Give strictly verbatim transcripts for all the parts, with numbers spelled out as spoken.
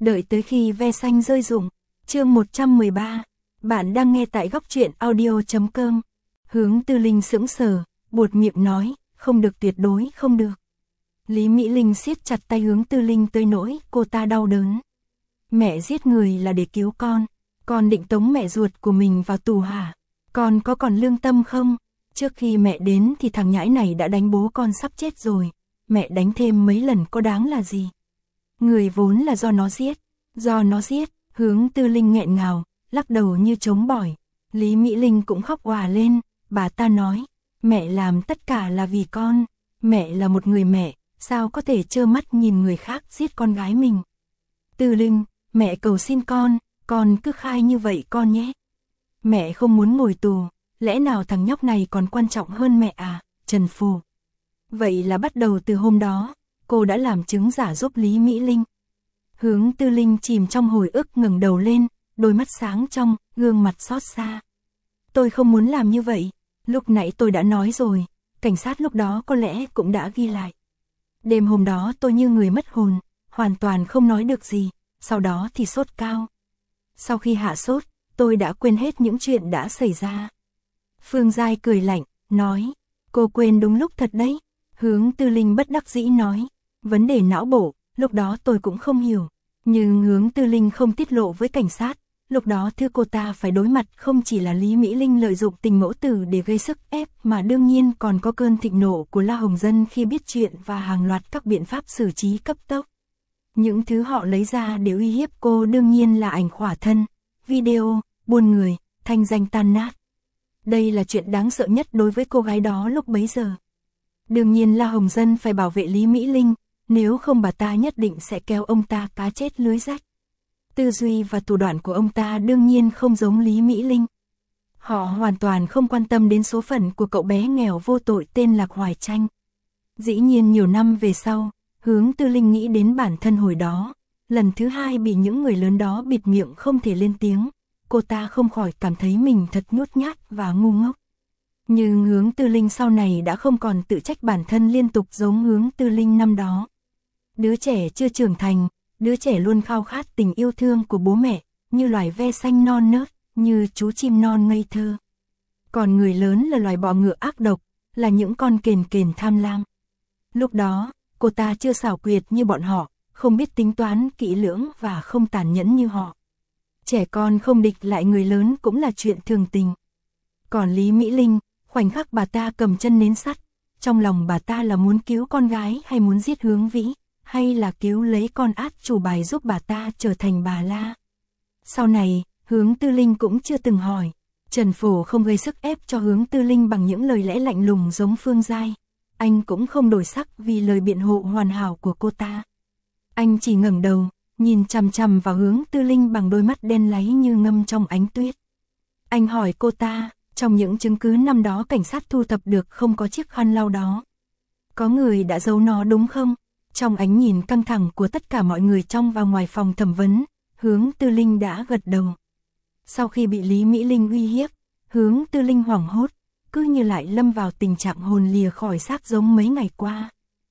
Đợi tới khi ve xanh rơi rụng. Chương một trăm mười ba. Bạn đang nghe tại góc truyện audio chấm com. Hướng Tư Linh sững sờ, buột miệng nói, không được, tuyệt đối không được. Lý Mỹ Linh siết chặt tay Hướng Tư Linh tới nỗi cô ta đau đớn. Mẹ giết người là để cứu con, con định tống mẹ ruột của mình vào tù hả? Con có còn lương tâm không? Trước khi mẹ đến thì thằng nhãi này đã đánh bố con sắp chết rồi, mẹ đánh thêm mấy lần có đáng là gì? Người vốn là do nó giết, do nó giết. Hướng Tư Linh nghẹn ngào, lắc đầu như trống bỏi. Lý Mỹ Linh cũng khóc òa lên, bà ta nói, mẹ làm tất cả là vì con, mẹ là một người mẹ, sao có thể trơ mắt nhìn người khác giết con gái mình. Tư Linh, mẹ cầu xin con, con cứ khai như vậy con nhé. Mẹ không muốn ngồi tù, lẽ nào thằng nhóc này còn quan trọng hơn mẹ à, Trần Phù. Vậy là bắt đầu từ hôm đó, cô đã làm chứng giả giúp Lý Mỹ Linh. Hướng Tư Linh chìm trong hồi ức ngẩng đầu lên, đôi mắt sáng trong, gương mặt xót xa. Tôi không muốn làm như vậy, lúc nãy tôi đã nói rồi, cảnh sát lúc đó có lẽ cũng đã ghi lại. Đêm hôm đó tôi như người mất hồn, hoàn toàn không nói được gì, sau đó thì sốt cao. Sau khi hạ sốt, tôi đã quên hết những chuyện đã xảy ra. Phương Giai cười lạnh, nói, cô quên đúng lúc thật đấy. Hướng Tư Linh bất đắc dĩ nói, vấn đề não bộ, lúc đó tôi cũng không hiểu. Nhưng Hướng Tư Linh không tiết lộ với cảnh sát, lúc đó thứ cô ta phải đối mặt không chỉ là Lý Mỹ Linh lợi dụng tình mẫu tử để gây sức ép mà đương nhiên còn có cơn thịnh nộ của La Hồng Dân khi biết chuyện và hàng loạt các biện pháp xử trí cấp tốc. Những thứ họ lấy ra để uy hiếp cô đương nhiên là ảnh khỏa thân, video, buôn người, thanh danh tan nát. Đây là chuyện đáng sợ nhất đối với cô gái đó lúc bấy giờ. Đương nhiên La Hồng Dân phải bảo vệ Lý Mỹ Linh, nếu không bà ta nhất định sẽ kéo ông ta cá chết lưới rách. Tư duy và thủ đoạn của ông ta đương nhiên không giống Lý Mỹ Linh. Họ hoàn toàn không quan tâm đến số phận của cậu bé nghèo vô tội tên Lạc Hoài Tranh. Dĩ nhiên nhiều năm về sau, Hướng Tư Linh nghĩ đến bản thân hồi đó, lần thứ hai bị những người lớn đó bịt miệng không thể lên tiếng, cô ta không khỏi cảm thấy mình thật nhút nhát và ngu ngốc. Nhưng Hướng Tư Linh sau này đã không còn tự trách bản thân liên tục giống Hướng Tư Linh năm đó. Đứa trẻ chưa trưởng thành, đứa trẻ luôn khao khát tình yêu thương của bố mẹ, như loài ve xanh non nớt, như chú chim non ngây thơ. Còn người lớn là loài bọ ngựa ác độc, là những con kền kền tham lam. Lúc đó, cô ta chưa xảo quyệt như bọn họ, không biết tính toán kỹ lưỡng và không tàn nhẫn như họ. Trẻ con không địch lại người lớn cũng là chuyện thường tình. Còn Lý Mỹ Linh, khoảnh khắc bà ta cầm chân nến sắt, trong lòng bà ta là muốn cứu con gái hay muốn giết Hướng Vĩ, hay là cứu lấy con át chủ bài giúp bà ta trở thành bà La. Sau này, Hướng Tư Linh cũng chưa từng hỏi. Trần Phổ không gây sức ép cho Hướng Tư Linh bằng những lời lẽ lạnh lùng giống Phương Giai. Anh cũng không đổi sắc vì lời biện hộ hoàn hảo của cô ta. Anh chỉ ngẩng đầu, nhìn chằm chằm vào Hướng Tư Linh bằng đôi mắt đen láy như ngâm trong ánh tuyết. Anh hỏi cô ta, trong những chứng cứ năm đó cảnh sát thu thập được không có chiếc khăn lau đó. Có người đã giấu nó đúng không? Trong ánh nhìn căng thẳng của tất cả mọi người trong và ngoài phòng thẩm vấn, Hướng Tư Linh đã gật đầu. Sau khi bị Lý Mỹ Linh uy hiếp, Hướng Tư Linh hoảng hốt, cứ như lại lâm vào tình trạng hồn lìa khỏi xác giống mấy ngày qua.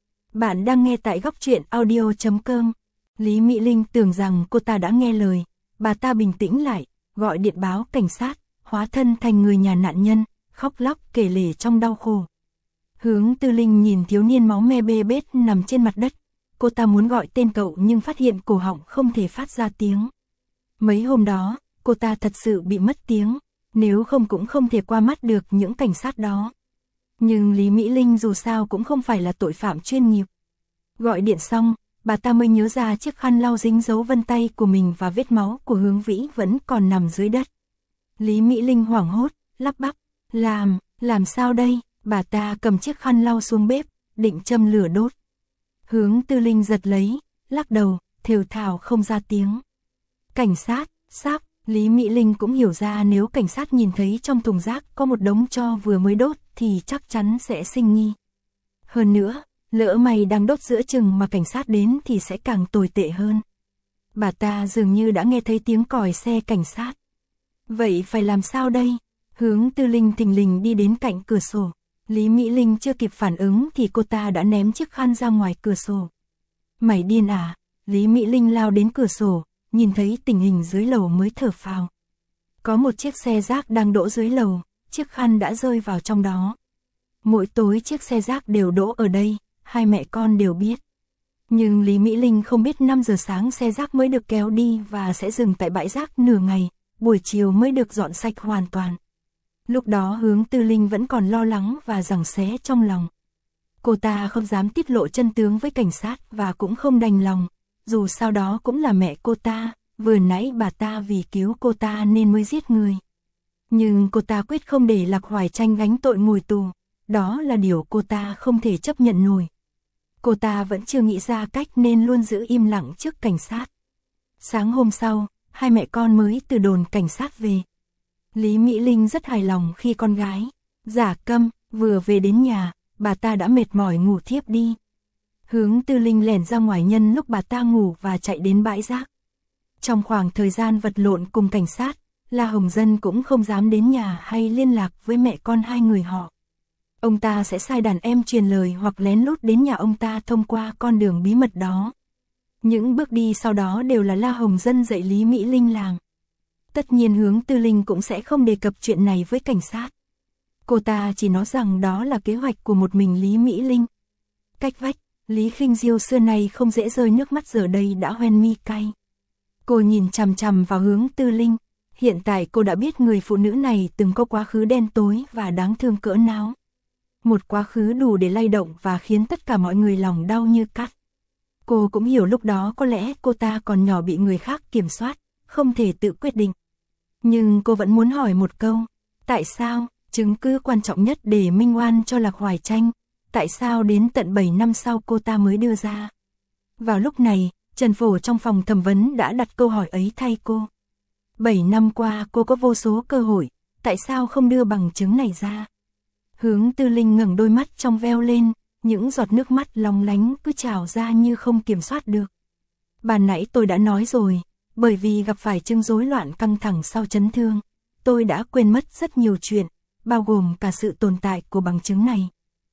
Bạn đang nghe tại góc truyện audio chấm com. Lý Mỹ Linh tưởng rằng cô ta đã nghe lời, bà ta bình tĩnh lại, gọi điện báo cảnh sát, hóa thân thành người nhà nạn nhân, khóc lóc kể lể trong đau khổ. Hướng Tư Linh nhìn thiếu niên máu me bê bết nằm trên mặt đất, cô ta muốn gọi tên cậu nhưng phát hiện cổ họng không thể phát ra tiếng. Mấy hôm đó, cô ta thật sự bị mất tiếng, nếu không cũng không thể qua mắt được những cảnh sát đó. Nhưng Lý Mỹ Linh dù sao cũng không phải là tội phạm chuyên nghiệp. Gọi điện xong, bà ta mới nhớ ra chiếc khăn lau dính dấu vân tay của mình và vết máu của Hướng Vĩ vẫn còn nằm dưới đất. Lý Mỹ Linh hoảng hốt, lắp bắp, làm, làm sao đây? Bà ta cầm chiếc khăn lau xuống bếp, định châm lửa đốt. Hướng Tư Linh giật lấy, lắc đầu, thều thào không ra tiếng. Cảnh sát, sắp, Lý Mỹ Linh cũng hiểu ra nếu cảnh sát nhìn thấy trong thùng rác có một đống tro vừa mới đốt thì chắc chắn sẽ sinh nghi. Hơn nữa, lỡ mày đang đốt giữa chừng mà cảnh sát đến thì sẽ càng tồi tệ hơn. Bà ta dường như đã nghe thấy tiếng còi xe cảnh sát. Vậy phải làm sao đây? Hướng Tư Linh thình lình đi đến cạnh cửa sổ. Lý Mỹ Linh chưa kịp phản ứng thì cô ta đã ném chiếc khăn ra ngoài cửa sổ. Mày điên à? Lý Mỹ Linh lao đến cửa sổ, nhìn thấy tình hình dưới lầu mới thở phào. Có một chiếc xe rác đang đỗ dưới lầu, chiếc khăn đã rơi vào trong đó. Mỗi tối chiếc xe rác đều đỗ ở đây, hai mẹ con đều biết. Nhưng Lý Mỹ Linh không biết năm giờ sáng xe rác mới được kéo đi và sẽ dừng tại bãi rác nửa ngày, buổi chiều mới được dọn sạch hoàn toàn. Lúc đó Hướng Tư Linh vẫn còn lo lắng và giằng xé trong lòng. Cô ta không dám tiết lộ chân tướng với cảnh sát và cũng không đành lòng, dù sau đó cũng là mẹ cô ta, vừa nãy bà ta vì cứu cô ta nên mới giết người. Nhưng cô ta quyết không để Lạc Hoài Tranh gánh tội ngồi tù, đó là điều cô ta không thể chấp nhận nổi. Cô ta vẫn chưa nghĩ ra cách nên luôn giữ im lặng trước cảnh sát. Sáng hôm sau, hai mẹ con mới từ đồn cảnh sát về. Lý Mỹ Linh rất hài lòng khi con gái, Giả Câm, vừa về đến nhà, bà ta đã mệt mỏi ngủ thiếp đi. Hướng Tư Linh lẻn ra ngoài nhân lúc bà ta ngủ và chạy đến bãi rác. Trong khoảng thời gian vật lộn cùng cảnh sát, La Hồng Dân cũng không dám đến nhà hay liên lạc với mẹ con hai người họ. Ông ta sẽ sai đàn em truyền lời hoặc lén lút đến nhà ông ta thông qua con đường bí mật đó. Những bước đi sau đó đều là La Hồng Dân dạy Lý Mỹ Linh làm. Tất nhiên Hướng Tư Linh cũng sẽ không đề cập chuyện này với cảnh sát. Cô ta chỉ nói rằng đó là kế hoạch của một mình Lý Mỹ Linh. Cách vách, Lý Khinh Diêu xưa nay không dễ rơi nước mắt giờ đây đã hoen mi cay. Cô nhìn chằm chằm vào Hướng Tư Linh. Hiện tại cô đã biết người phụ nữ này từng có quá khứ đen tối và đáng thương cỡ nào. Một quá khứ đủ để lay động và khiến tất cả mọi người lòng đau như cắt. Cô cũng hiểu lúc đó có lẽ cô ta còn nhỏ bị người khác kiểm soát, không thể tự quyết định. Nhưng cô vẫn muốn hỏi một câu, tại sao, chứng cứ quan trọng nhất để minh oan cho Lạc Hoài Tranh, tại sao đến tận bảy năm sau cô ta mới đưa ra. Vào lúc này, Trần Phổ trong phòng thẩm vấn đã đặt câu hỏi ấy thay cô. bảy năm qua cô có vô số cơ hội, tại sao không đưa bằng chứng này ra? Hướng Tư Linh ngẩng đôi mắt trong veo lên, những giọt nước mắt long lánh cứ trào ra như không kiểm soát được. Ban nãy tôi đã nói rồi, bởi vì gặp phải chứng rối loạn căng thẳng sau chấn thương, tôi đã quên mất rất nhiều chuyện, bao gồm cả sự tồn tại của bằng chứng này.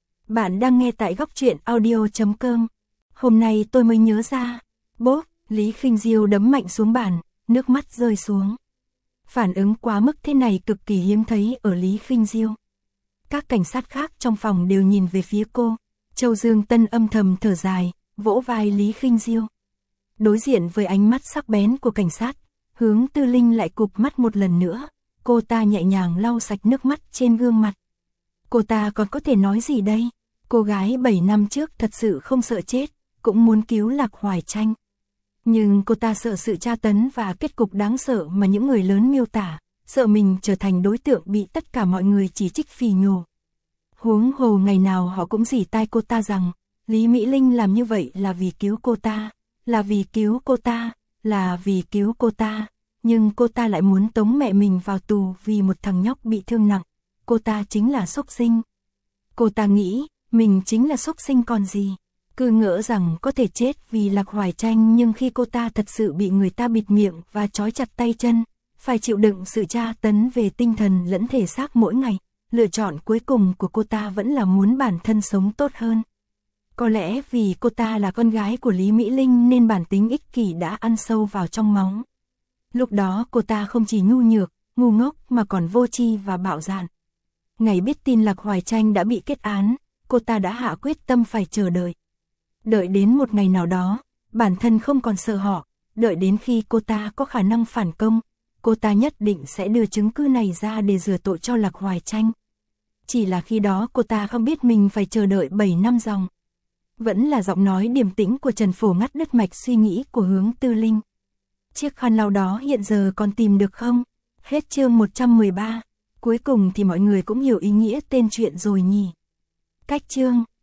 Bạn đang nghe tại góc truyện audio chấm com. Hôm nay tôi mới nhớ ra. Bốp, Lý Khinh Diêu đấm mạnh xuống bàn, nước mắt rơi xuống. Phản ứng quá mức thế này cực kỳ hiếm thấy ở Lý Khinh Diêu. Các cảnh sát khác trong phòng đều nhìn về phía cô. Châu Dương Tân âm thầm thở dài, vỗ vai Lý Khinh Diêu. Đối diện với ánh mắt sắc bén của cảnh sát, Hướng Tư Linh lại cụp mắt một lần nữa. Cô ta nhẹ nhàng lau sạch nước mắt trên gương mặt. Cô ta còn có thể nói gì đây? Cô gái bảy năm trước thật sự không sợ chết, cũng muốn cứu Lạc Hoài Tranh. Nhưng cô ta sợ sự tra tấn và kết cục đáng sợ mà những người lớn miêu tả, sợ mình trở thành đối tượng bị tất cả mọi người chỉ trích phỉ nhổ. Huống hồ ngày nào họ cũng rỉ tai cô ta rằng, Lý Mỹ Linh làm như vậy là vì cứu cô ta, là vì cứu cô ta, là vì cứu cô ta, nhưng cô ta lại muốn tống mẹ mình vào tù vì một thằng nhóc bị thương nặng, cô ta chính là súc sinh. Cô ta nghĩ, mình chính là súc sinh còn gì, cứ ngỡ rằng có thể chết vì Lạc Hoài Tranh, nhưng khi cô ta thật sự bị người ta bịt miệng và trói chặt tay chân, phải chịu đựng sự tra tấn về tinh thần lẫn thể xác mỗi ngày, lựa chọn cuối cùng của cô ta vẫn là muốn bản thân sống tốt hơn. Có lẽ vì cô ta là con gái của Lý Mỹ Linh nên bản tính ích kỷ đã ăn sâu vào trong máu. Lúc đó cô ta không chỉ nhu nhược, ngu ngốc mà còn vô tri và bạo dạn. Ngày biết tin Lạc Hoài Tranh đã bị kết án, cô ta đã hạ quyết tâm phải chờ đợi. Đợi đến một ngày nào đó, bản thân không còn sợ họ, đợi đến khi cô ta có khả năng phản công, cô ta nhất định sẽ đưa chứng cứ này ra để rửa tội cho Lạc Hoài Tranh. Chỉ là khi đó cô ta không biết mình phải chờ đợi bảy năm dòng. Vẫn là giọng nói điềm tĩnh của Trần Phổ ngắt đứt mạch suy nghĩ của Hướng Tư Linh. Chiếc khăn lau đó hiện giờ còn tìm được không? Hết chương một trăm mười ba. Cuối cùng thì mọi người cũng hiểu ý nghĩa tên chuyện rồi nhỉ. Cách chương